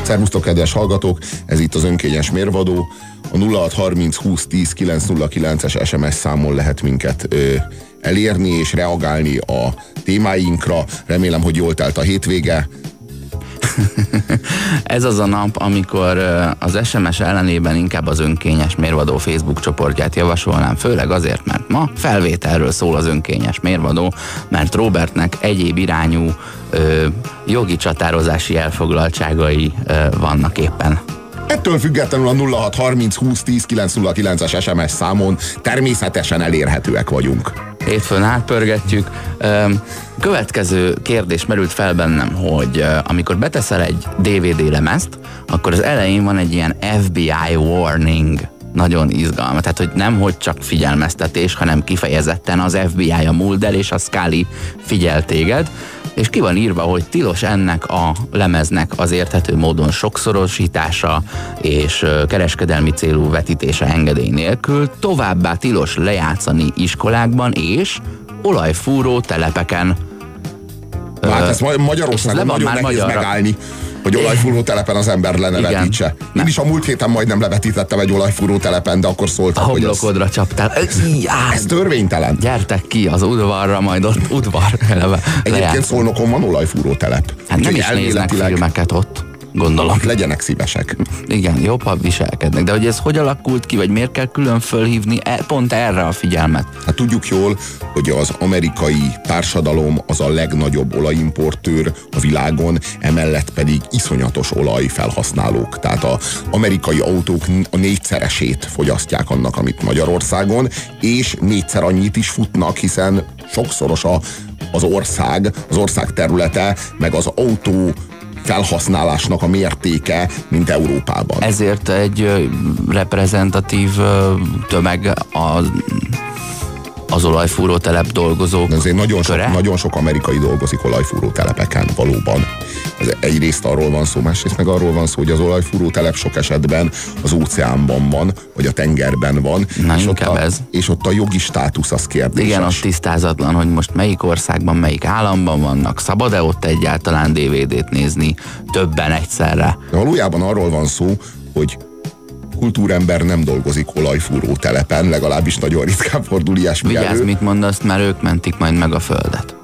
Szervusztok, kedves hallgatók, ez itt az önkényes mérvadó. A 0630 20 10 909-es SMS számon lehet minket elérni és reagálni a témáinkra. Remélem, hogy jól telt a hétvége. Ez az a nap, amikor az SMS ellenében inkább az önkényes mérvadó Facebook csoportját javasolnám, főleg azért, mert ma felvételről szól az önkényes mérvadó, mert Robertnek egyéb irányú jogi csatározási elfoglaltságai vannak éppen. Ettől függetlenül a 0630 20 10 909-es SMS számon természetesen elérhetőek vagyunk. Hétfőn átpörgetjük. Következő kérdés merült fel bennem, hogy amikor beteszel egy DVD lemezt, akkor az elején van egy ilyen FBI warning. Nagyon izgalmas. Tehát, hogy nem hogy csak figyelmeztetés, hanem kifejezetten az FBI, a Mulder és a Scully figyel téged, és ki van írva, hogy tilos ennek a lemeznek az érthető módon sokszorosítása és kereskedelmi célú vetítése engedély nélkül, továbbá tilos lejátszani iskolákban és olajfúró telepeken. Hát ezt Magyarországon nagyon nehéz megállni, hogy olajfúró telepen az ember lenevetítse. Én is a múlt héten majdnem levetítettem egy olajfúró telepen, de akkor szóltak, hogy homlokodra csaptál. Ez törvénytelen. Gyertek ki az udvarra, majd ott udvar eleve. Egyébként Szolnokon van olajfúró telep. Hát nem is néznek filmeket ott, gondolom. Legyenek szívesek. Igen, jobb, ha viselkednek. De hogy ez hogy alakult ki, vagy miért kell külön fölhívni pont erre a figyelmet? Hát tudjuk jól, hogy az amerikai társadalom az a legnagyobb olajimportőr a világon, emellett pedig iszonyatos olajfelhasználók. Tehát az amerikai autók a 4-szeresét fogyasztják annak, amit Magyarországon, és 4-szer annyit is futnak, hiszen sokszoros az ország területe, meg az autó felhasználásnak a mértéke, mint Európában. Ezért egy reprezentatív tömeg az olajfúró telep dolgozók. Azért nagyon sok amerikai dolgozik olajfúró telepeken, valóban. Egyrészt arról van szó, másrészt meg arról van szó, hogy az olajfúró telep sok esetben az óceánban van, vagy a tengerben van. Na, és ott a jogi státusz az kérdéses. Igen, ott tisztázatlan, hogy most melyik országban, melyik államban vannak. Szabad-e ott egyáltalán DVD-t nézni többen egyszerre? De valójában arról van szó, hogy kultúrember nem dolgozik olajfúró telepen, legalábbis nagyon ritkán fordul ilyesmi elő. Vigyázz, mit mondasz, mert ők mentik majd meg a földet.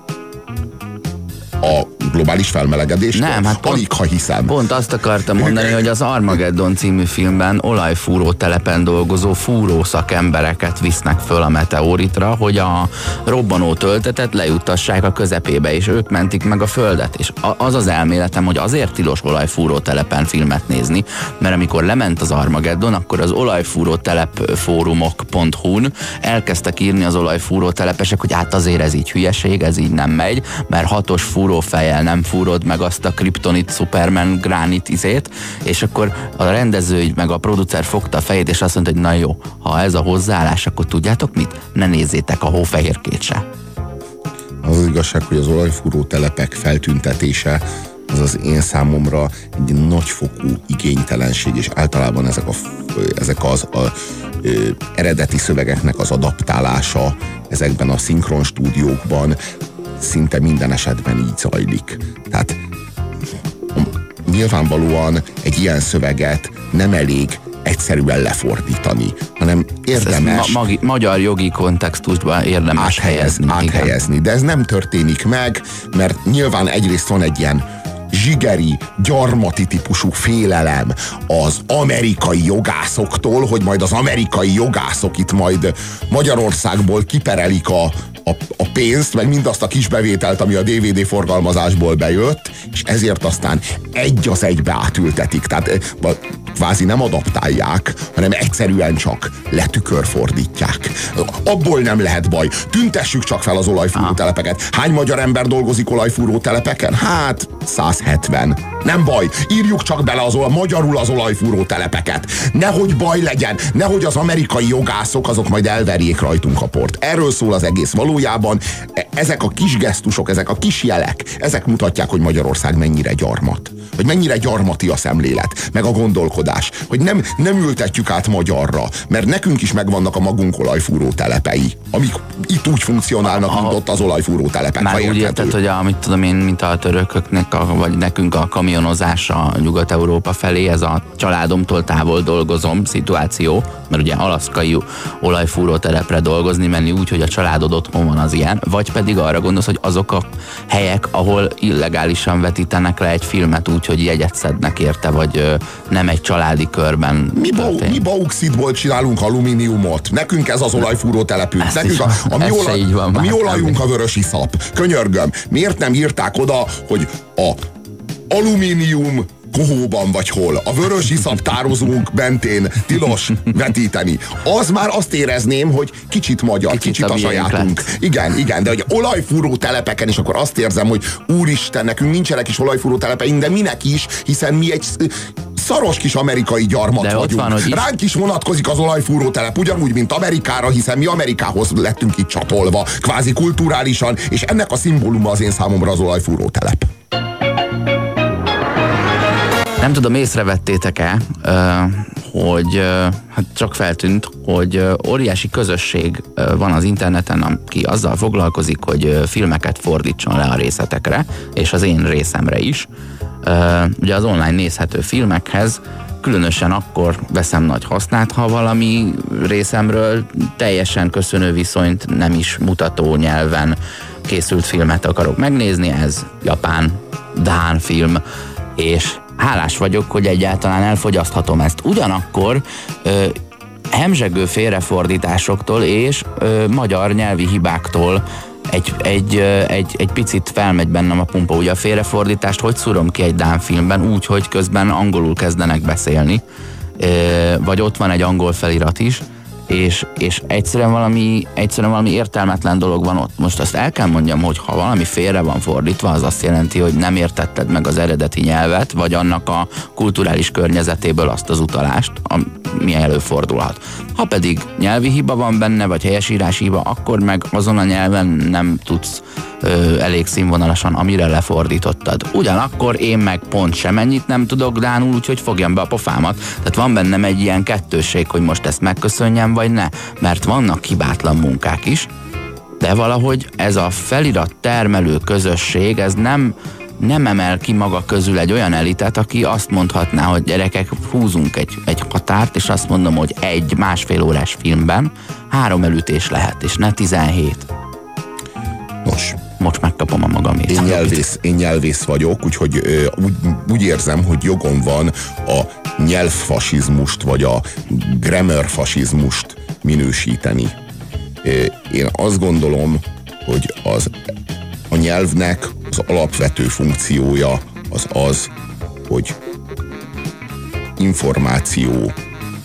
A globális felmelegedés? Nem, hát alig, ha hiszem. Pont azt akartam mondani, hogy az Armageddon című filmben olajfúró telepen dolgozó fúró szakembereket visznek föl a meteoritra, hogy a robbanó töltetet lejuttassák a közepébe, és ők mentik meg a földet. És az az elméletem, hogy azért tilos olajfúró telepen filmet nézni, mert amikor lement az Armageddon, akkor az olajfúró telep fórumok.hu-n elkezdtek írni az olajfúró telepesek, hogy hát azért ez így hülyeség, ez így nem megy, mert 6-os fúrófejjel nem fúrod meg azt a kriptonit, Superman gránit izét, és akkor a rendező meg a producer fogta a fejét, és azt mondta, hogy na jó, ha ez a hozzáállás, akkor tudjátok mit? Ne nézzétek a hófehérkét se. Az igazság, hogy az olajfúró telepek feltüntetése az én számomra egy nagyfokú igénytelenség, és általában ezek az eredeti szövegeknek az adaptálása ezekben a szinkron stúdiókban szinte minden esetben így zajlik. Tehát nyilvánvalóan egy ilyen szöveget nem elég egyszerűen lefordítani, hanem érdemes magyar jogi kontextusban érdemes áthelyezni. De ez nem történik meg, mert nyilván egyrészt van egy ilyen zsigeri, gyarmati típusú félelem az amerikai jogászoktól, hogy majd az amerikai jogászok itt majd Magyarországból kiperelik a pénzt, meg mindazt a kis bevételt, ami a DVD forgalmazásból bejött, és ezért aztán egy az egybe átültetik. Tehát kvázi nem adaptálják, hanem egyszerűen csak letükörfordítják. Abból nem lehet baj. Tüntessük csak fel az olajfúró telepeket. Hány magyar ember dolgozik olajfúró telepeken? Hát 170. Nem baj, írjuk csak bele magyarul az olajfúró telepeket. Nehogy baj legyen, nehogy az amerikai jogászok azok majd elverjék rajtunk a port. Erről szól az egész. Valójában ezek a kis gesztusok, ezek a kis jelek, ezek mutatják, hogy Magyarország mennyire gyarmat. Hogy mennyire gyarmati a szemlélet, meg a gondolkodás. Hogy nem ültetjük át magyarra, mert nekünk is megvannak a magunk olajfúró telepei, amik itt úgy funkcionálnak, mint ott az olajfúró telepek. Már úgy érted, hogy mit tudom én, mint a törököknek, vagy nekünk a kamionozása Nyugat-Európa felé, ez a családomtól távol dolgozom szituáció, mert ugye alaszkai olajfúró telepre dolgozni menni úgy, hogy a családod otthon van, az ilyen, vagy pedig arra gondolsz, hogy azok a helyek, ahol illegálisan vetítenek le egy filmet úgy, hogy jegyet szednek érte, vagy nem egy családi körben. Mi bauxitból csinálunk alumíniumot. Nekünk ez az olajfúró telepünk. Nekünk a mi olajunk a vörös iszap. Könyörgöm. Miért nem írták oda, hogy a alumínium Kohóban vagy hol, a vörös iszap tározónk mentén tilos vetíteni. Az már azt érezném, hogy kicsit magyar, kicsit a sajátunk. Igen, de hogy olajfúró telepeken is akkor azt érzem, hogy úristen, nekünk nincsenek is olajfúró telepeink, de minek is, hiszen mi egy szaros kis amerikai gyarmat de vagyunk. Van, ránk is vonatkozik az olajfúró telep, ugyanúgy, mint Amerikára, hiszen mi Amerikához lettünk itt csatolva, kvázi kulturálisan, és ennek a szimbóluma az én számomra az olajfúró telep. Nem tudom, észrevettétek-e, hogy hát csak feltűnt, hogy óriási közösség van az interneten, aki azzal foglalkozik, hogy filmeket fordítson le a részletekre, és az én részemre is. Ugye az online nézhető filmekhez különösen akkor veszem nagy hasznát, ha valami részemről teljesen köszönő viszonyt nem is mutató nyelven készült filmet akarok megnézni, ez japán, dán film, és hálás vagyok, hogy egyáltalán elfogyaszthatom ezt. Ugyanakkor hemzsegő félrefordításoktól és magyar nyelvi hibáktól egy picit felmegy bennem a pumpa. Ugye a félrefordítást hogy szúrom ki egy dán filmben úgy, hogy közben angolul kezdenek beszélni, vagy ott van egy angol felirat is, és egyszerűen valami értelmetlen dolog van ott. Most azt el kell mondjam, hogy ha valami félre van fordítva, az azt jelenti, hogy nem értetted meg az eredeti nyelvet, vagy annak a kulturális környezetéből azt az utalást, ami előfordulhat. Ha pedig nyelvi hiba van benne, vagy helyesírási hiba, akkor meg azon a nyelven nem tudsz elég színvonalasan, amire lefordítottad. Ugyanakkor én meg pont semennyit nem tudok dánul, úgyhogy fogjam be a pofámat. Tehát van bennem egy ilyen kettősség, hogy most ezt megköszönjem, vagy ne. Mert vannak hibátlan munkák is, de valahogy ez a felirat termelő közösség, ez nem emel ki maga közül egy olyan elitet, aki azt mondhatná, hogy gyerekek, húzunk egy határt, és azt mondom, hogy egy másfél órás filmben 3 elütés lehet, és ne 17. Nos. Most megkapom a magamét. Én nyelvész vagyok, úgyhogy úgy érzem, hogy jogom van a nyelvfasizmust, vagy a grammarfasizmust minősíteni. Én azt gondolom, hogy a nyelvnek az alapvető funkciója az, hogy információ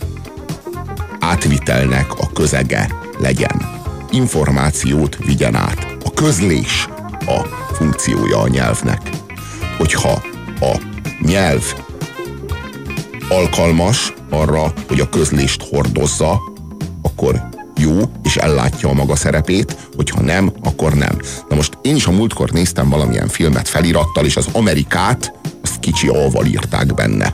átvitelnek a közege legyen. Információt vigyen át. A közlés a funkciója a nyelvnek. Hogyha a nyelv alkalmas arra, hogy a közlést hordozza, akkor jó, és ellátja a maga szerepét, hogyha nem, akkor nem. Na most én is a múltkor néztem valamilyen filmet felirattal, és az Amerikát, azt kicsi A-val írták benne.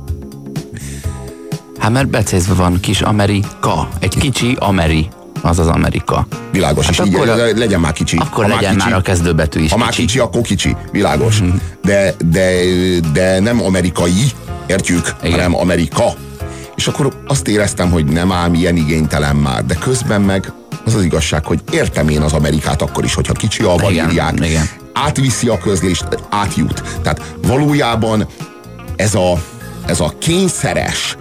Hát mert becézve van kis Amerika, egy kicsi Ameri. Az az Amerika. Világos, hát és akkor így legyen már kicsi. Akkor legyen már a kezdőbetű is. Ha már kicsi, akkor kicsi. Világos. De nem amerikai, értjük, hanem Amerika. És akkor azt éreztem, hogy nem ám ilyen igénytelen már, de közben meg az az igazság, hogy értem én az Amerikát akkor is, hogyha kicsi A-val írják. Igen. Átviszi a közlést, átjut. Tehát valójában ez a kényszeres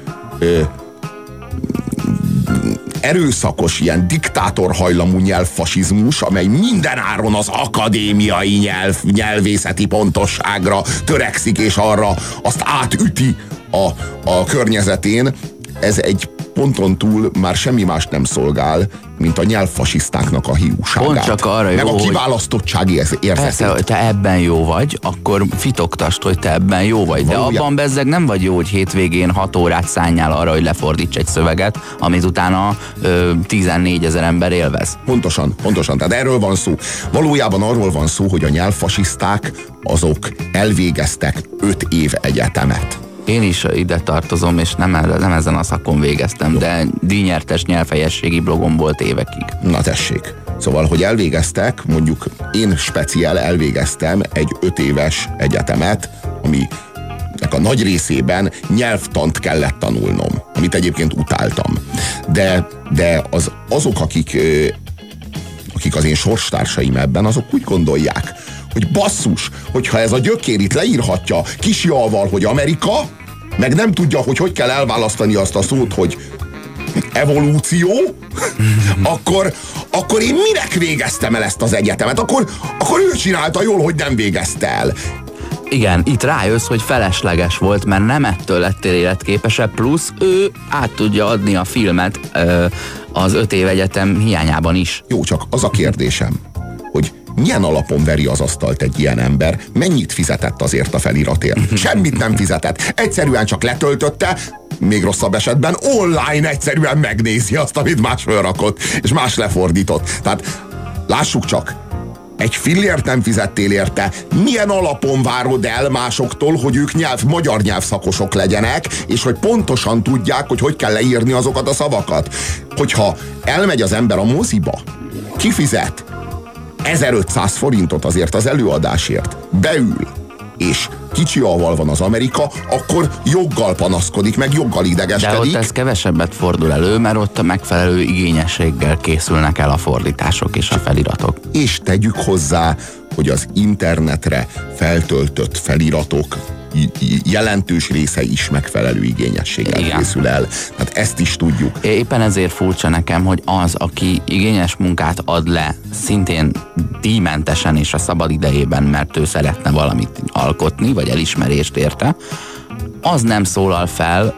erőszakos, ilyen diktátorhajlamú nyelvfasizmus, amely mindenáron az akadémiai nyelvészeti pontosságra törekszik, és arra azt átüti a környezetén, ez egy ponton túl már semmi más nem szolgál, mint a nyelvfasisztáknak a hiúságát. Pont csak arra jó, meg a kiválasztottsági érzetét. Persze, hogy te ebben jó vagy, akkor fitogtasd, hogy te ebben jó vagy. De abban bezzeg nem vagy jó, hogy hétvégén 6 órát szánjál arra, hogy lefordíts egy szöveget, amit utána 14 000 ember élvez. Pontosan. Tehát erről van szó. Valójában arról van szó, hogy a nyelvfasiszták azok elvégeztek 5 év egyetemet. Én is ide tartozom, és nem ezen a szakon végeztem, de díjnyertes nyelvhelyességi blogom volt évekig. Na tessék. Szóval, hogy elvégeztek, mondjuk én speciál elvégeztem egy 5 éves egyetemet, aminek a nagy részében nyelvtant kellett tanulnom, amit egyébként utáltam. De azok, akik az én sorstársaim ebben, azok úgy gondolják, hogy basszus, hogyha ez a gyökér itt leírhatja kisjalval, hogy Amerika, meg nem tudja, hogy kell elválasztani azt a szót, hogy evolúció, akkor én minek végeztem el ezt az egyetemet? Akkor ő csinálta jól, hogy nem végezte el. Igen, itt rájössz, hogy felesleges volt, mert nem ettől lettél életképesebb, plusz ő át tudja adni a filmet az 5 év egyetem hiányában is. Jó, csak az a kérdésem, hogy milyen alapon veri az asztalt egy ilyen ember, mennyit fizetett azért a feliratért? Semmit nem fizetett, egyszerűen csak letöltötte, még rosszabb esetben online egyszerűen megnézi azt, amit más felrakott, és más lefordított. Tehát lássuk csak, egy fillért nem fizettél érte, milyen alapon várod el másoktól, hogy ők magyar nyelvszakosok legyenek, és hogy pontosan tudják, hogy kell leírni azokat a szavakat. Hogyha elmegy az ember a moziba, kifizet 1500 forintot azért az előadásért, beül, és kicsi alval van az Amerika, akkor joggal panaszkodik, meg joggal idegeskedik. De ott ez kevesebbet fordul elő, mert ott a megfelelő igényességgel készülnek el a fordítások és a feliratok. És tegyük hozzá, hogy az internetre feltöltött feliratok jelentős része is megfelelő igényességgel készül el. Tehát ezt is tudjuk. Éppen ezért furcsa nekem, hogy az, aki igényes munkát ad le, szintén díjmentesen és a szabad idejében, mert ő szeretne valamit alkotni, vagy elismerést érte, az nem szólal fel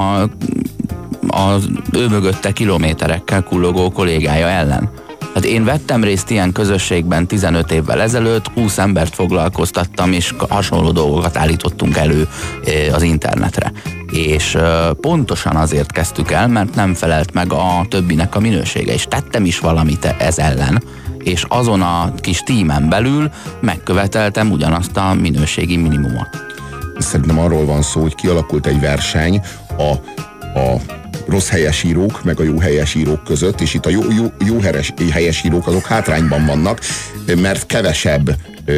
az ő mögötte kilométerekkel kullogó kollégája ellen. Hát én vettem részt ilyen közösségben 15 évvel ezelőtt, 20 embert foglalkoztattam, és hasonló dolgokat állítottunk elő az internetre. És pontosan azért kezdtük el, mert nem felelt meg a többinek a minősége, és tettem is valamit ez ellen, és azon a kis tímen belül megköveteltem ugyanazt a minőségi minimumot. Szerintem arról van szó, hogy kialakult egy verseny a rossz helyesírók, meg a jó helyesírók között, és itt a jó helyesírók azok hátrányban vannak, mert kevesebb,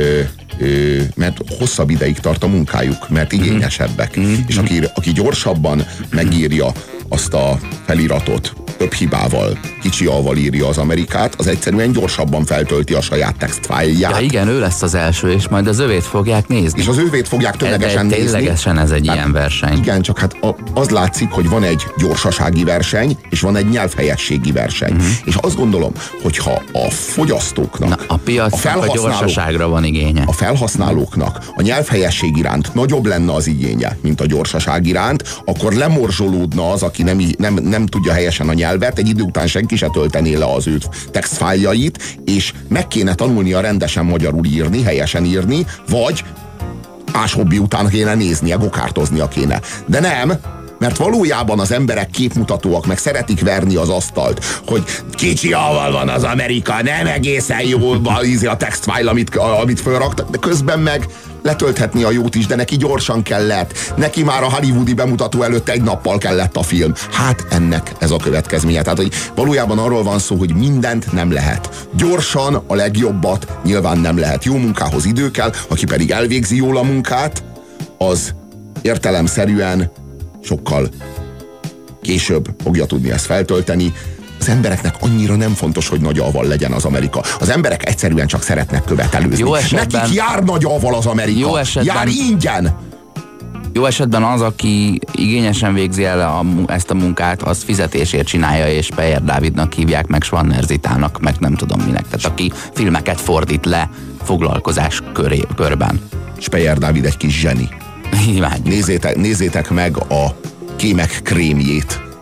mert hosszabb ideig tart a munkájuk, mert igényesebbek. És aki gyorsabban megírja azt a feliratot, több hibával, kicsi alval írja az Amerikát, az egyszerűen gyorsabban feltölti a saját textfájlját. Ja igen, ő lesz az első, és majd az övét fogják nézni. És az övét fogják tömegesen nézni. Ténylegesen ez egy ilyen verseny. Igen, csak hát az látszik, hogy van egy gyorsasági verseny, és van egy nyelvhelyességi verseny. És azt gondolom, hogyha a fogyasztóknak, a piacnak a gyorsaságra van igénye. A felhasználóknak a nyelvhelyesség iránt nagyobb lenne az igénye, mint a gyorsaság iránt, akkor lemorzsolódna az, aki nem tudja helyesen a nyelvet, egy idő után senki se töltené le az ő textfájljait, és meg kéne tanulnia rendesen magyarul írni, helyesen írni, vagy más hobbi után kéne néznie, gokártoznia kéne. De nem, mert valójában az emberek képmutatóak, meg szeretik verni az asztalt, hogy kicsi alval van az Amerika, nem egészen jól a textfile, amit fölraktak, de közben meg letölthetni a jót is, de neki gyorsan kellett. Neki már a hollywoodi bemutató előtt egy nappal kellett a film. Hát ennek ez a következménye. Tehát, hogy valójában arról van szó, hogy mindent nem lehet. Gyorsan a legjobbat nyilván nem lehet. Jó munkához idő kell, aki pedig elvégzi jól a munkát, az értelemszerűen sokkal később fogja tudni ezt feltölteni. Az embereknek annyira nem fontos, hogy nagy alval legyen az Amerika. Az emberek egyszerűen csak szeretnek követelőzni. Nekik jár nagy alval az Amerika. Jár ingyen. Jó esetben az, aki igényesen végzi el ezt a munkát, az fizetésért csinálja, és Speyer Dávidnak hívják, meg Schwanner Zitának, meg nem tudom minek. Tehát aki filmeket fordít le foglalkozás körben. Speyer Dávid egy kis zseni. Nézzétek meg a Kémek krémjét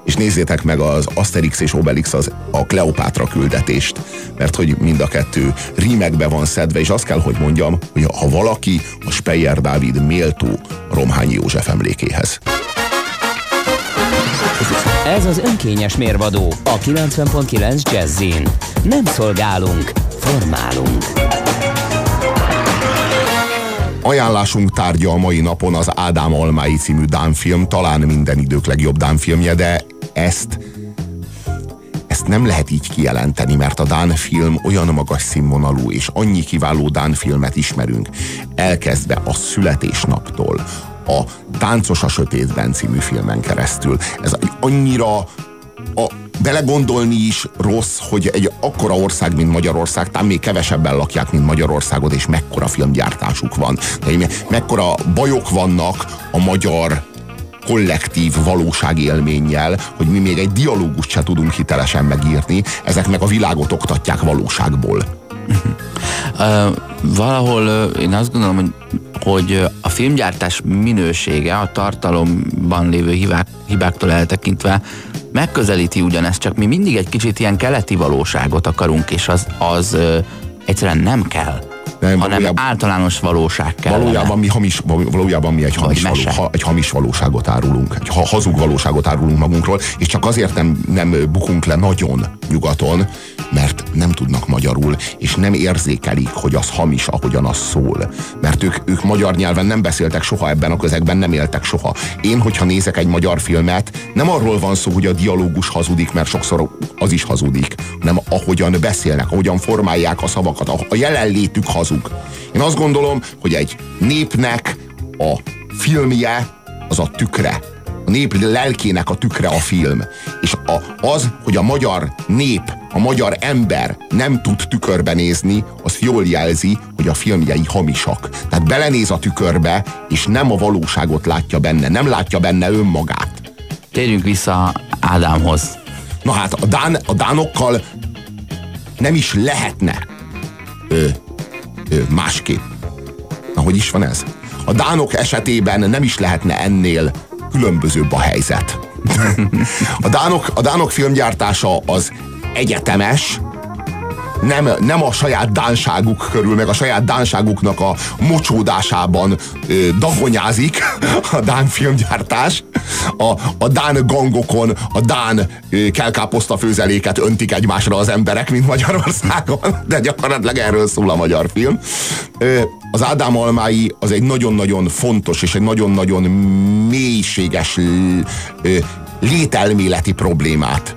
és nézzétek meg az Asterix és Obelix a Kleopátra küldetést, mert hogy mind a kettő rímekbe van szedve, és azt kell, hogy mondjam, hogy ha valaki, a Speyer Dávid méltó Romhányi József emlékéhez. Ez az önkényes mérvadó a 90.9 Jazzin. Nem szolgálunk, formálunk. Ajánlásunk tárgya a mai napon az Ádám Almái című dán film, talán minden idők legjobb dán filmje, de ezt nem lehet így kijelenteni, mert a dán film olyan magas színvonalú, és annyi kiváló dán filmet ismerünk, elkezdve a Születésnaptól, a Táncos a sötétben című filmen keresztül. Ez annyira belegondolni is rossz, hogy egy akkora ország, mint Magyarország, talán még kevesebben lakják, mint Magyarországot, és mekkora filmgyártásuk van. Mekkora bajok vannak a magyar kollektív valóságélménnyel, hogy mi még egy dialógust se tudunk hitelesen megírni, ezek meg a világot oktatják valóságból. Valahol én azt gondolom, hogy a filmgyártás minősége a tartalomban lévő hibáktól eltekintve megközelíti ugyanezt, csak mi mindig egy kicsit ilyen keleti valóságot akarunk, és az egyszerűen nem kell. Nem, hanem általános valóság kell. Valójában mi egy hamis valóságot árulunk, egy hazug valóságot árulunk magunkról, és csak azért nem bukunk le nagyon nyugaton, mert nem tudnak magyarul, és nem érzékelik, hogy az hamis, ahogyan az szól. Mert ők magyar nyelven nem beszéltek soha, ebben a közegben nem éltek soha. Én, hogyha nézek egy magyar filmet, nem arról van szó, hogy a dialógus hazudik, mert sokszor az is hazudik, hanem ahogyan beszélnek, ahogyan formálják a szavakat, a jelenlétük hazug. Én azt gondolom, hogy egy népnek a filmje az a tükre. A nép lelkének a tükre a film. És az, hogy a magyar nép, a magyar ember nem tud tükörbe nézni, az jól jelzi, hogy a filmjei hamisak. Tehát belenéz a tükörbe, és nem a valóságot látja benne, nem látja benne önmagát. Térjünk vissza Ádámhoz. Na hát a dánokkal nem is lehetne másképp. Na, hogy is van ez? A dánok esetében nem is lehetne ennél különbözőbb a helyzet. A dánok filmgyártása az egyetemes, nem a saját dánságuk körül, meg a saját dánságuknak a mocsódásában dagonyázik a dán filmgyártás. A dán gangokon a dán kelkáposzta főzeléket öntik egymásra az emberek, mint Magyarországon, de gyakorlatilag erről szól a magyar film. Az Ádám Almái az egy nagyon-nagyon fontos és egy nagyon-nagyon mélységes lételméleti problémát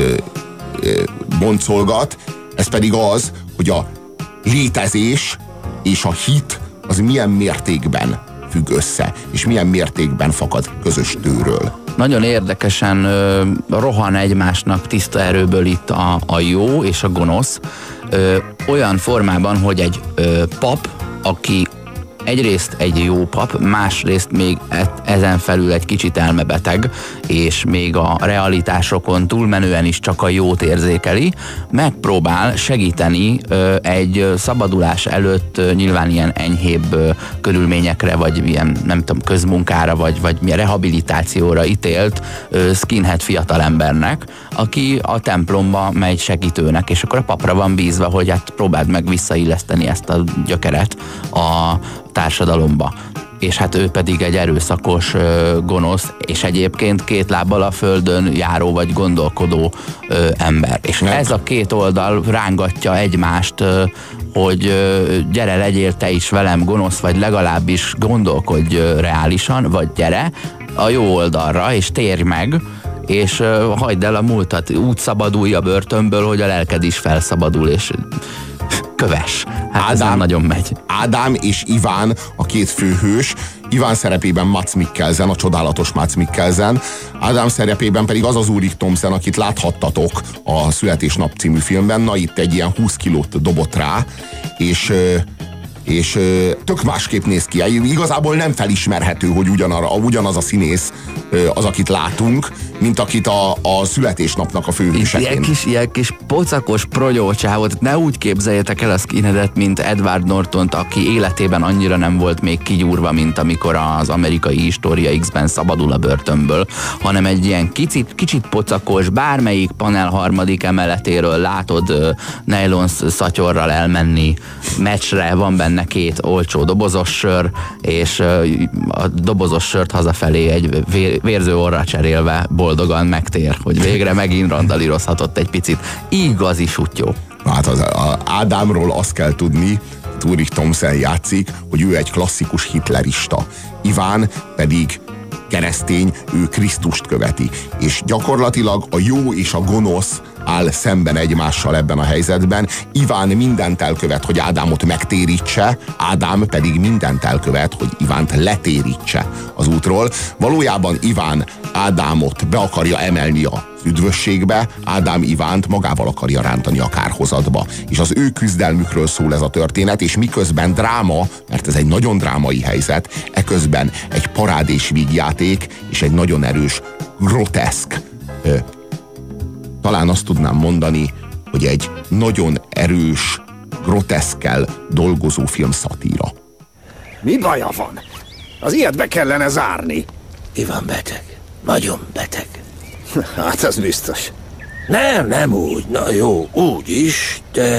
boncolgat. Ez pedig az, hogy a létezés és a hit az milyen mértékben függ össze, és milyen mértékben fakad közös tőről. Nagyon érdekesen rohan egymásnak tiszta erőből itt a jó és a gonosz, olyan formában, hogy egy pap, aki egyrészt egy jó pap, másrészt még ezen felül egy kicsit elmebeteg, és még a realitásokon túlmenően is csak a jót érzékeli, megpróbál segíteni egy szabadulás előtt nyilván ilyen enyhébb körülményekre, vagy ilyen nem tudom, közmunkára, vagy milyen rehabilitációra ítélt skinhead fiatalembernek, aki a templomba megy segítőnek, és akkor a papra van bízva, hogy hát próbáld meg visszailleszteni ezt a gyökeret a társadalomba. És hát ő pedig egy erőszakos, gonosz, és egyébként két lábbal a földön járó vagy gondolkodó ember. És ez a két oldal rángatja egymást, hogy gyere, legyél te is velem gonosz, vagy legalábbis gondolkodj reálisan, vagy gyere a jó oldalra, és térj meg, és hagyd el a múltat, úgy szabadulj a börtönből, hogy a lelked is felszabadul, és köves. Hát Ádám nagyon megy. Ádám és Iván a két főhős. Iván szerepében Mads Mikkelsen, a csodálatos Mads Mikkelsen. Ádám szerepében pedig az Ulrik Thomsen, akit láthattatok a Születésnap című filmben. Na, itt egy ilyen 20 kilót dobott rá, és és tök másképp néz ki. Igazából nem felismerhető, hogy ugyanaz a színész az, akit látunk, mint akit a születésnapnak a főhőseként. Ilyen kis pocakos progyócsávot, ne úgy képzeljétek el a Skinheadet, mint Edward Nortont, aki életében annyira nem volt még kigyúrva, mint amikor az Amerikai História X-ben szabadul a börtönből, hanem egy ilyen kicsit pocakos, bármelyik panel harmadik emeletéről látod nylon szatyorral elmenni meccsre, van benne 2 olcsó dobozos sör, és a dobozos sört hazafelé egy vérző orra cserélve boldogan megtér, hogy végre megint randalírozhatott egy picit. Igazi sutyó. Hát az Ádámról azt kell tudni, Ulrich Thomsen játszik, hogy ő egy klasszikus hitlerista. Iván pedig keresztény, ő Krisztust követi. És gyakorlatilag a jó és a gonosz áll szemben egymással ebben a helyzetben. Iván mindent elkövet, hogy Ádámot megtérítse, Ádám pedig mindent elkövet, hogy Ivánt letérítse az útról. Valójában Iván Ádámot be akarja emelni az üdvösségbe, Ádám Ivánt magával akarja rántani a kárhozatba. És az ő küzdelmükről szól ez a történet, és miközben dráma, mert ez egy nagyon drámai helyzet, eközben egy parádés vígjáték, és egy nagyon erős, groteszk, talán azt tudnám mondani, hogy egy nagyon erős, groteszkkel dolgozó film szatíra. Mi baja van? Az ilyet be kellene zárni. Iván beteg. Nagyon beteg. Hát az biztos. Nem úgy. Na jó, úgy is, de...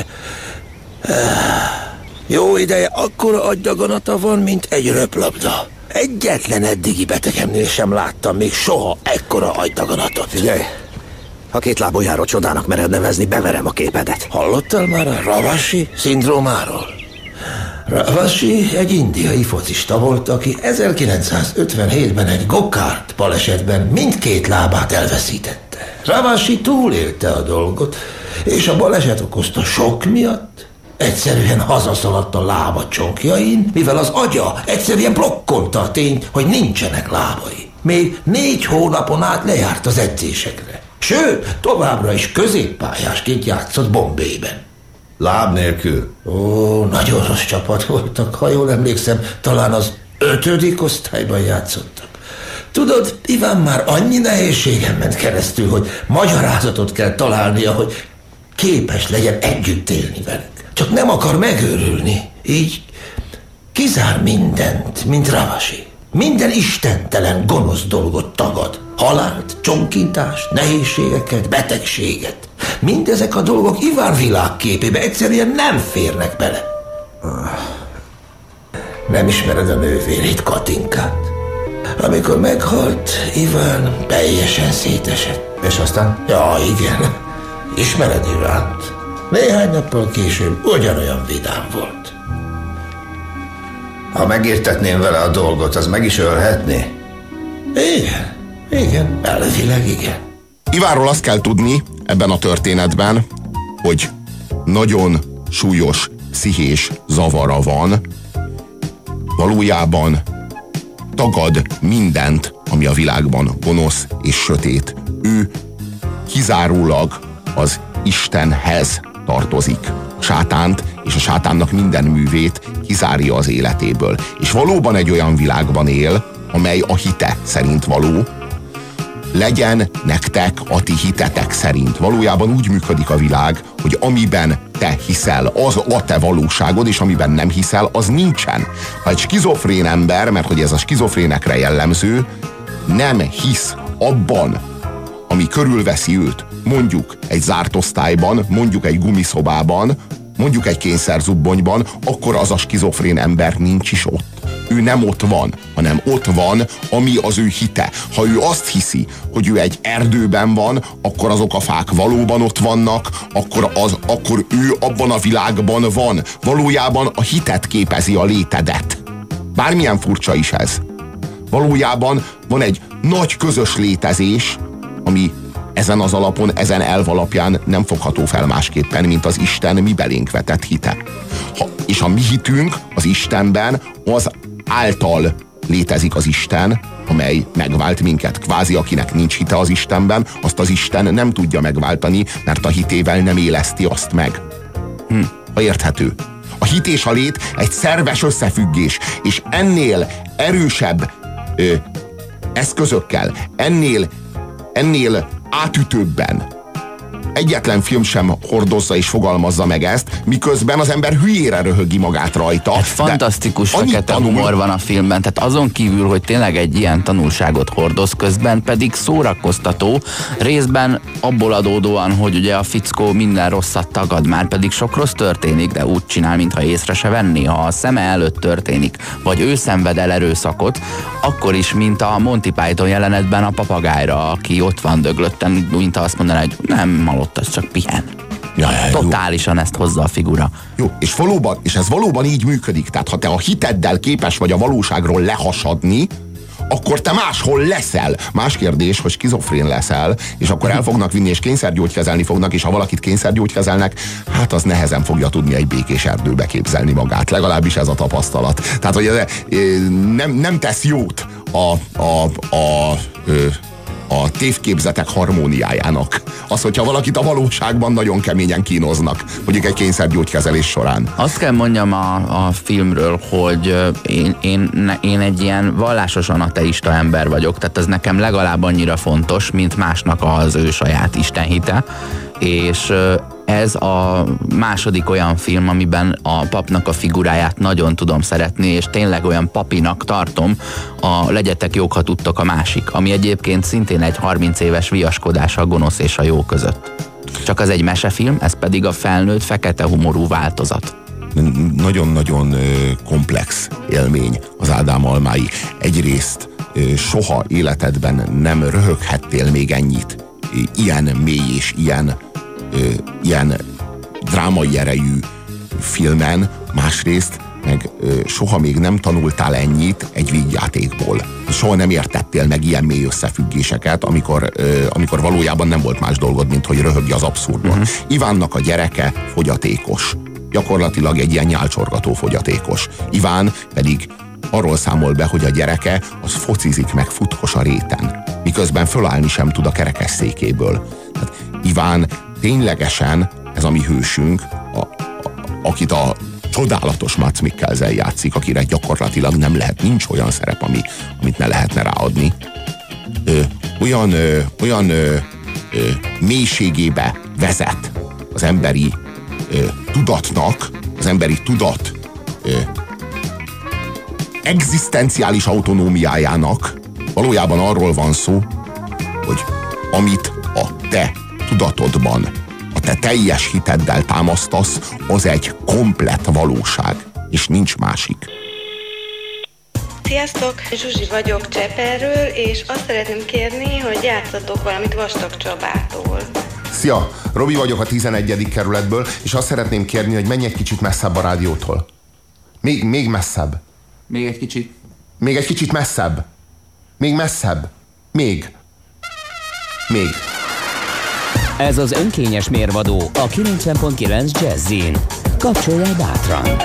Jó ideje akkora agydaganata van, mint egy röplabda. Egyetlen eddigi betegemnél sem láttam még soha ekkora agydaganatot. Figyelj! Ha 2 lábon járó csodának mered nevezni, beverem a képedet. Hallottál már a Ravasi szindrómáról? Ravasi egy indiai focista volt, aki 1957-ben egy go-kart balesetben mindkét lábát elveszítette. Ravasi túlélte a dolgot, és a baleset okozta sok miatt egyszerűen hazaszaladt a lába csonkjain, mivel az agya egyszerűen blokkolta a tényt, hogy nincsenek lábai. Még 4 hónapon át lejárt az edzésekre. Sőt, továbbra is középpályásként játszott Bombayben. Láb nélkül? Ó, nagyon rossz csapat voltak, ha jól emlékszem, talán az 5. osztályban játszottak. Tudod, Iván már annyi nehézségen ment keresztül, hogy magyarázatot kell találnia, hogy képes legyen együtt élni velük. Csak nem akar megőrülni, így kizár mindent, mint Ravasi. Minden istentelen, gonosz dolgot tagad. Halált, csonkítást, nehézségeket, betegséget. Mindezek a dolgok Iván világképébe egyszerűen nem férnek bele. Nem ismered a nővérét, Katinkát? Amikor meghalt, Iván teljesen szétesett. És aztán? Ja, igen. Ismered Ivánt? Néhány nappal később ugyanolyan vidám volt. Ha megértetném vele a dolgot, az meg is ölhetné? Igen, elvileg igen. Ivánról azt kell tudni ebben a történetben, hogy nagyon súlyos pszichés zavara van. Valójában tagad mindent, ami a világban gonosz és sötét. Ő kizárólag az Istenhez tartozik. A sátánt és a sátánnak minden művét kizárja az életéből. És valóban egy olyan világban él, amely a hite szerint való. Legyen nektek a ti hitetek szerint. Valójában úgy működik a világ, hogy amiben te hiszel, az a te valóságod, és amiben nem hiszel, az nincsen. Ha egy skizofrén ember, mert hogy ez a skizofrénekre jellemző, nem hisz abban, ami körülveszi őt, mondjuk egy zárt osztályban, mondjuk egy gumiszobában, mondjuk egy kényszerzubbonyban, akkor az a skizofrén ember nincs is ott. Ő nem ott van, hanem ott van, ami az ő hite. Ha ő azt hiszi, hogy ő egy erdőben van, akkor azok a fák valóban ott vannak, akkor ő abban a világban van. Valójában a hitet képezi a létedet. Bármilyen furcsa is ez. Valójában van egy nagy közös létezés, ami ezen az alapon, ezen elv alapján nem fogható fel másképpen, mint az Isten mi belénk vetett hite. És a mi hitünk az Istenben az által létezik az Isten, amely megvált minket. Kvázi akinek nincs hite az Istenben, azt az Isten nem tudja megváltani, mert a hitével nem éleszti azt meg. Ha érthető. A hit és a lét egy szerves összefüggés, és ennél erősebb eszközökkel, ennél átütőbben egyetlen film sem hordozza és fogalmazza meg ezt, miközben az ember hülyére röhögi magát rajta. Hát fantasztikus fekete humor van a filmben, tehát azon kívül, hogy tényleg egy ilyen tanulságot hordoz, közben pedig szórakoztató, részben abból adódóan, hogy ugye a fickó minden rosszat tagad, már pedig sok rossz történik, de úgy csinál, mintha észre se venné. Ha a szeme előtt történik, vagy ő szenved el erőszakot, akkor is, mint a Monty Python jelenetben a papagájra, aki ott van döglötten, mint azt mondaná, hogy nem malott, az csak pihen. Totálisan ezt hozza a figura. Jó, és ez valóban így működik. Tehát ha te a hiteddel képes vagy a valóságról lehasadni, akkor te máshol leszel. Más kérdés, hogy skizofrén leszel, és akkor el fognak vinni, és kényszergyógykezelni fognak, és ha valakit kényszergyógykezelnek, hát az nehezen fogja tudni egy békés erdőbe képzelni magát. Legalábbis ez a tapasztalat. Tehát, hogy nem tesz jót a tévképzetek harmóniájának. Az, hogyha valakit a valóságban nagyon keményen kínoznak, mondjuk egy kényszergyógykezelés során. Azt kell mondjam a filmről, hogy én egy ilyen vallásosan ateista ember vagyok, tehát ez nekem legalább annyira fontos, mint másnak az ő saját istenhite, és ez a második olyan film, amiben a papnak a figuráját nagyon tudom szeretni, és tényleg olyan papinak tartom a Legyetek jók, ha tudtok a másik, ami egyébként szintén egy 30 éves viaskodás a gonosz és a jó között. Csak az egy mesefilm, ez pedig a felnőtt fekete humorú változat. Nagyon-nagyon komplex élmény az Ádám Almái. Egyrészt soha életedben nem röhöghettél még ennyit. Ilyen mély és ilyen drámai erejű filmen, másrészt meg soha még nem tanultál ennyit egy vígjátékból. Soha nem értettél meg ilyen mély összefüggéseket, amikor valójában nem volt más dolgod, mint hogy röhögj az abszurdon. Ivánnak a gyereke fogyatékos. Gyakorlatilag egy ilyen nyálcsorgató fogyatékos. Iván pedig arról számol be, hogy a gyereke az focizik meg futkos a réten, miközben fölállni sem tud a kerekesszékéből. Tehát Iván ténylegesen, ez a mi hősünk, akit a csodálatos Mads Mikkelsen játszik, akire gyakorlatilag nem lehet, nincs olyan szerep, amit ne lehetne ráadni. Olyan mélységébe vezet az emberi tudatnak, az emberi tudat egzisztenciális autonómiájának. Valójában arról van szó, hogy amit a te tudatodban, a te teljes hiteddel támasztasz, az egy komplett valóság, és nincs másik. Sziasztok, Zsuzsi vagyok Cseperről, és azt szeretném kérni, hogy játszatok valamit Vastag Csabától. Szia, Robi vagyok a 11. kerületből, és azt szeretném kérni, hogy menj egy kicsit messzebb a rádiótól. Még messzebb. Még egy kicsit. Még egy kicsit messzebb. Még messzebb. Még. Ez az önkényes mérvadó a 90.9 Jazzin. Kapcsolja bátran.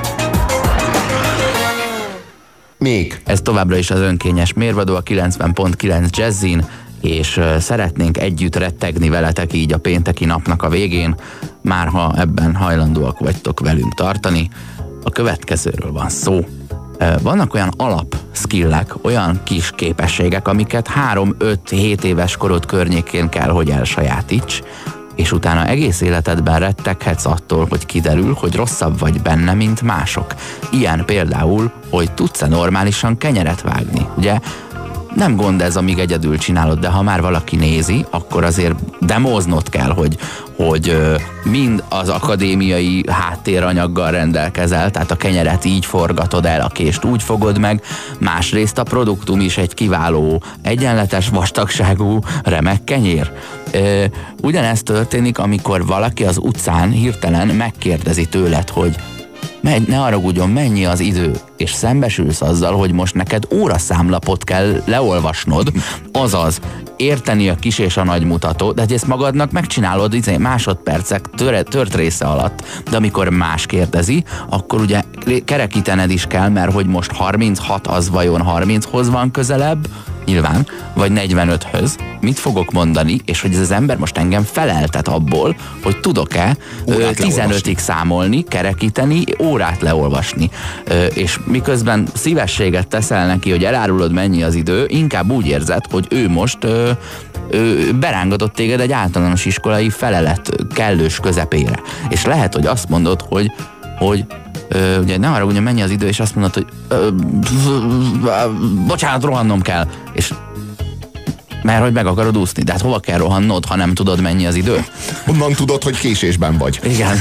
Még. Ez továbbra is az önkényes mérvadó a 90.9 Jazzin, és szeretnénk együtt rettegni veletek így a pénteki napnak a végén, már ha ebben hajlandóak vagytok velünk tartani. A következőről van szó. Vannak olyan alapskillek, olyan kis képességek, amiket 3-5-7 éves korod környékén kell, hogy elsajátíts, és utána egész életedben retteghetsz attól, hogy kiderül, hogy rosszabb vagy benne, mint mások. Ilyen például, hogy tudsz-e normálisan kenyeret vágni. Ugye nem gond ez, amíg egyedül csinálod, de ha már valaki nézi, akkor azért demóznod kell, hogy mind az akadémiai háttéranyaggal rendelkezel, tehát a kenyeret így forgatod el, a kést úgy fogod meg, másrészt a produktum is egy kiváló, egyenletes vastagságú, remek kenyér. Ugyanezt történik, amikor valaki az utcán hirtelen megkérdezi tőled, hogy ne haragudjon, mennyi az idő, és szembesülsz azzal, hogy most neked óraszámlapot kell leolvasnod, azaz érteni a kis és a nagy mutató, de hogy ezt magadnak megcsinálod másodpercek tört része alatt, de amikor más kérdezi, akkor ugye kerekítened is kell, mert hogy most 36 az vajon 30-hoz van közelebb, nyilván, vagy 45-höz, mit fogok mondani, és hogy ez az ember most engem feleltet abból, hogy tudok-e 15-ig számolni, kerekíteni, órát leolvasni. És miközben szívességet teszel neki, hogy elárulod mennyi az idő, inkább úgy érzed, hogy ő most berángatott téged egy általános iskolai felelet kellős közepére. És lehet, hogy azt mondod, hogy ugye ne arra, ugye mennyi az idő, és azt mondod, hogy bocsánat, rohannom kell. És mert hogy meg akarod úszni. De hát hova kell rohannod, ha nem tudod, mennyi az idő? Honnan tudod, hogy késésben vagy? Igen.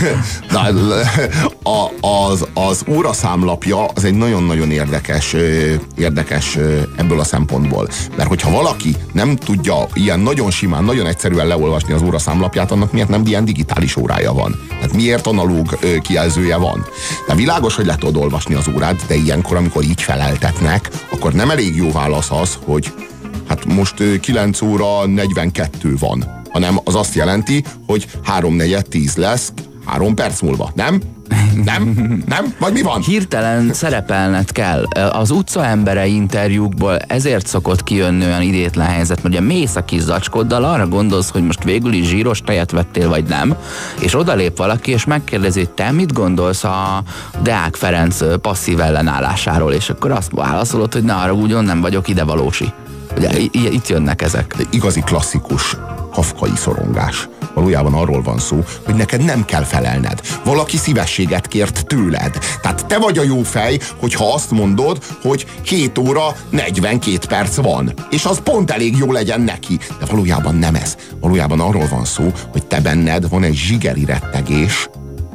Az óraszámlapja az egy nagyon-nagyon érdekes ebből a szempontból. Mert hogyha valaki nem tudja ilyen nagyon simán, nagyon egyszerűen leolvasni az óraszámlapját, annak miért nem ilyen digitális órája van? Tehát miért analóg kijelzője van? De világos, hogy le tudod olvasni az órát, de ilyenkor, amikor így feleltetnek, akkor nem elég jó válasz az, hogy hát most 9 óra 42 van, hanem az azt jelenti, hogy 3:4-10 lesz 3 perc múlva. Nem? Nem? Vagy mi van? Hirtelen szerepelned kell. Az utcaembere interjúkból ezért szokott kijönni olyan idétlen helyzet, mert ugye mész a kis zacskoddal, arra gondolsz, hogy most végül is zsíros tejet vettél, vagy nem, és odalép valaki, és megkérdezi, hogy te mit gondolsz a Deák Ferenc passzív ellenállásáról, és akkor azt válaszolod, hogy ne haragudjon, nem vagyok idevalósi. Ugye, itt jönnek ezek. De igazi klasszikus kafkai szorongás. Valójában arról van szó, hogy neked nem kell felelned. Valaki szívességet kért tőled. Tehát te vagy a jó fej, hogyha azt mondod, hogy 7 óra 42 perc van. És az pont elég jó legyen neki. De valójában nem ez. Valójában arról van szó, hogy te benned van egy zsigeri rettegés,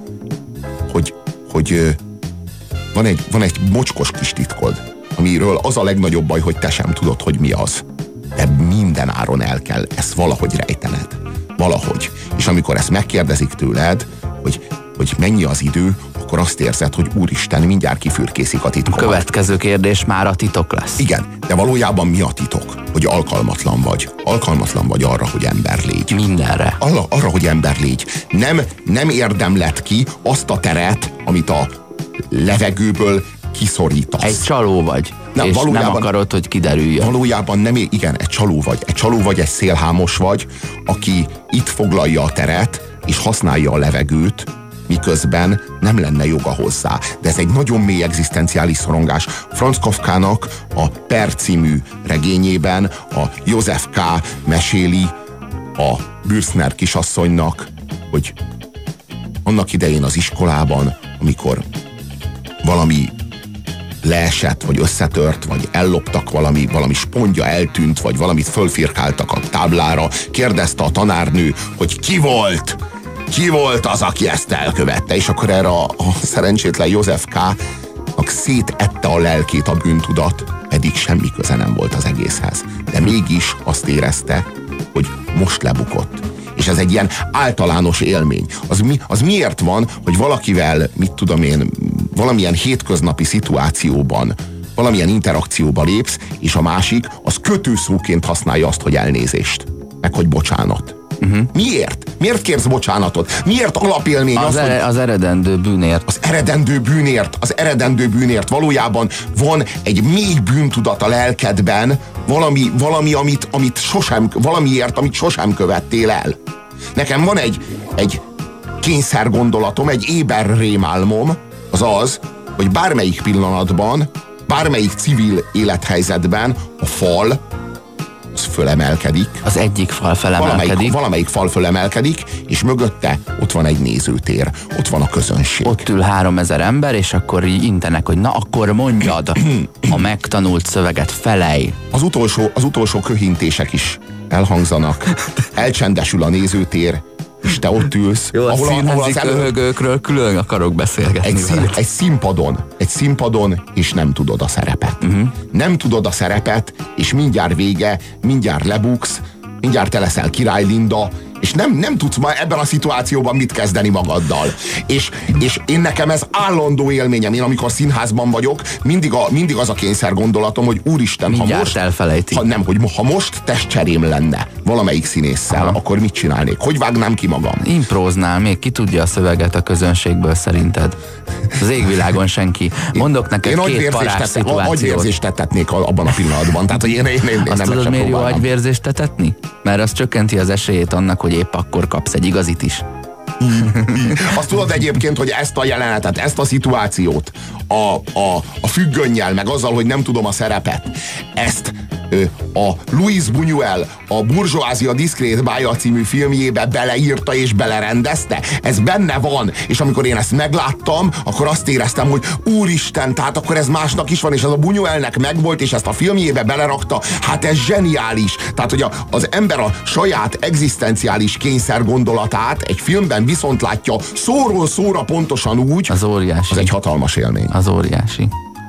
hogy van egy mocskos kis titkod, amiről az a legnagyobb baj, hogy te sem tudod, hogy mi az. De minden áron el kell ezt valahogy rejtened. Valahogy. És amikor ezt megkérdezik tőled, hogy mennyi az idő, akkor azt érzed, hogy úristen, mindjárt kifürkészik a titkomat. A következő kérdés már a titok lesz. Igen, de valójában mi a titok? Hogy alkalmatlan vagy. Alkalmatlan vagy arra, hogy ember légy. Mindenre. Arra, hogy ember légy. Nem érdemled ki azt a teret, amit a levegőből kiszorítasz. Egy csaló vagy, és nem akarod, hogy kiderüljön. Valójában nem, igen, egy csaló vagy. Egy csaló vagy, egy szélhámos vagy, aki itt foglalja a teret, és használja a levegőt, miközben nem lenne joga hozzá. De ez egy nagyon mély egzisztenciális szorongás. Franz Kafkának a Per című regényében a József K. meséli a Bürzner kisasszonynak, hogy annak idején az iskolában, amikor valami leesett, vagy összetört, vagy elloptak valami spondja eltűnt, vagy valamit fölfirkáltak a táblára, kérdezte a tanárnő, hogy ki volt az, aki ezt elkövette, és akkor erre a szerencsétlen József K.-nak szétette a lelkét a bűntudat, pedig semmi köze nem volt az egészhez. De mégis azt érezte, hogy most lebukott. És ez egy ilyen általános élmény. Az miért van, hogy valakivel, mit tudom én, valamilyen hétköznapi szituációban, valamilyen interakcióba lépsz, és a másik az kötőszóként használja azt, hogy elnézést, meg hogy bocsánat. Miért? Miért kérsz bocsánatot? Miért alapélmény az eredendő bűnért. Az eredendő bűnért valójában van egy mély bűntudat a lelkedben, valamiért, amit sosem követtél el. Nekem van egy kényszergondolatom, egy éber rémálmom, az, hogy bármelyik pillanatban, bármelyik civil élethelyzetben a fal az fölemelkedik. Az egyik fal felemelkedik. Valamelyik fal fölemelkedik, és mögötte ott van egy nézőtér, ott van a közönség. Ott ül 3000 ember, és akkor így intenek, hogy na akkor mondjad a megtanult szöveget, felej. Az utolsó köhintések is elhangzanak, elcsendesül a nézőtér, és te ott ülsz. Jó, ahol az köhögőkről külön akarok beszélgetni. Egy színpadon, és nem tudod a szerepet. Nem tudod a szerepet, és mindjárt vége, mindjárt lebuksz, mindjárt te leszel Király Linda, És nem tudsz ma ebben a szituációban mit kezdeni magaddal. És én nekem ez állandó élményem. Én amikor színházban vagyok, mindig az a kényszer gondolatom, hogy úristen, ha most testcserém lenne valamelyik színésszel, akkor mit csinálnék? Hogy vágnám ki magam? Impróznál, még ki tudja a szöveget a közönségből szerinted? Az égvilágon senki. Mondok neked két parás szituációt. Agyvérzést tetetnék abban a pillanatban. Tehát, hogy én azt nem tudod, miért jó próbálnám. agyvérzést tetetni? Mert az csökkenti az esélyét annak, hogy épp akkor kapsz egy igazit is. Azt tudod egyébként, hogy ezt a jelenetet, ezt a szituációt a függönnyel, meg azzal, hogy nem tudom a szerepet, ezt a Luis Buñuel a Burzsóázia diszkrét bája című filmjébe beleírta és belerendezte. Ez benne van. És amikor én ezt megláttam, akkor azt éreztem, hogy úristen, tehát akkor ez másnak is van, és ez a Buñuelnek megvolt, és ezt a filmjébe belerakta. Hát ez zseniális. Tehát, hogy az ember a saját egzisztenciális kényszer gondolatát egy filmben viszont látja szóról szóra pontosan úgy. Az óriási. Az egy hatalmas élmény. Az óriási.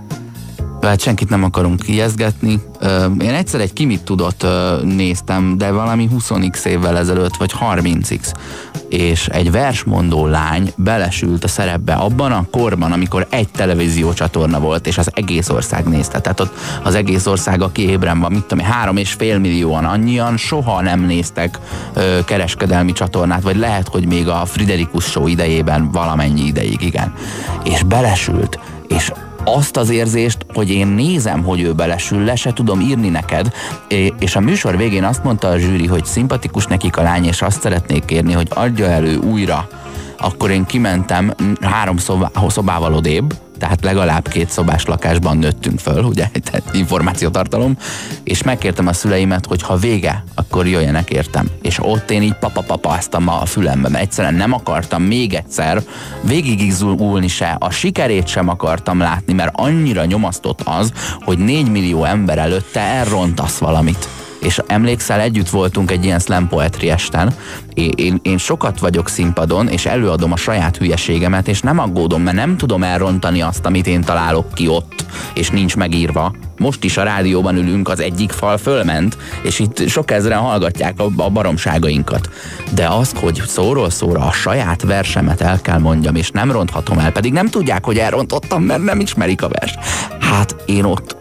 Hát senkit nem akarunk kijezgetni. Én egyszer egy Ki mit tudott néztem, de valami 20x évvel ezelőtt, vagy 30x. És egy versmondó lány belesült a szerepbe abban a korban, amikor egy televíziócsatorna volt, és az egész ország nézte. Tehát ott az egész ország, aki ébren van, mit tudom, 3,5 millióan, annyian soha nem néztek kereskedelmi csatornát, vagy lehet, hogy még a Friderikus Show idejében valamennyi ideig, igen. És belesült, és azt az érzést, hogy én nézem, hogy ő belesül, le se tudom írni neked, és a műsor végén azt mondta a zsűri, hogy szimpatikus nekik a lány, és azt szeretnék kérni, hogy adja elő újra. Akkor én kimentem 3 szobával odébb, tehát legalább 2 szobás lakásban nőttünk föl, ugye, információtartalom, és megkértem a szüleimet, hogy ha vége, akkor jöjjenek értem. És ott én így papapapáztam a fülembe, mert egyszerűen nem akartam még egyszer végigizulni se, a sikerét sem akartam látni, mert annyira nyomasztott az, hogy 4 millió ember előtte elrontasz valamit. És emlékszel, együtt voltunk egy ilyen slam poetry esten, én sokat vagyok színpadon, és előadom a saját hülyeségemet, és nem aggódom, mert nem tudom elrontani azt, amit én találok ki ott, és nincs megírva. Most is a rádióban ülünk, az egyik fal fölment, és itt sok ezren hallgatják a baromságainkat. De azt, hogy szóról szóra a saját versemet el kell mondjam, és nem ronthatom el, pedig nem tudják, hogy elrontottam, mert nem ismerik a vers. Hát én ott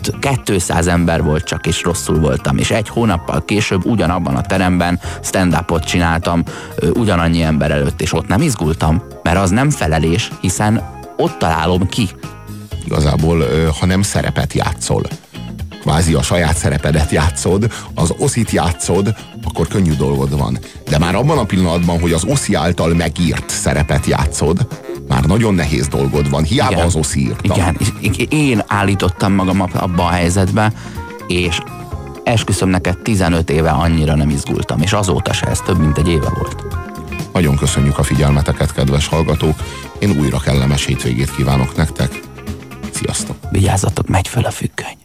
200 ember volt csak, és rosszul voltam, és 1 hónappal később ugyanabban a teremben stand-upot csináltam ugyanannyi ember előtt, és ott nem izgultam, mert az nem felelés, hiszen ott találom ki. Igazából, ha nem szerepet játszol, kvázi a saját szerepedet játszod, az oszit játszod, akkor könnyű dolgod van. De már abban a pillanatban, hogy az oszi által megírt szerepet játszod, már nagyon nehéz dolgod van, hiába igen, az oszi írta. Igen, én állítottam magam abba a helyzetbe, és esküszöm neked 15 éve annyira nem izgultam, és azóta se, ez több mint egy éve volt. Nagyon köszönjük a figyelmeteket, kedves hallgatók, én újra kellemes hétvégét kívánok nektek. Sziasztok! Vigyázzatok, megy föl a függöny!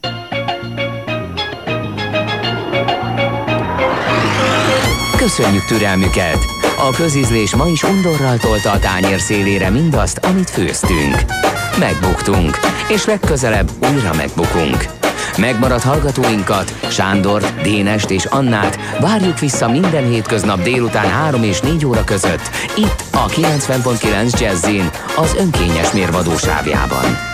Köszönjük türelmüket! A közízlés ma is undorral tolta a tányér szélére mindazt, amit főztünk. Megbuktunk, és legközelebb újra megbukunk. Megmaradt hallgatóinkat, Sándort, Dénest és Annát várjuk vissza minden hétköznap délután 3 és 4 óra között, itt a 90.9 Jazzin, az önkényes mérvadó sávjában.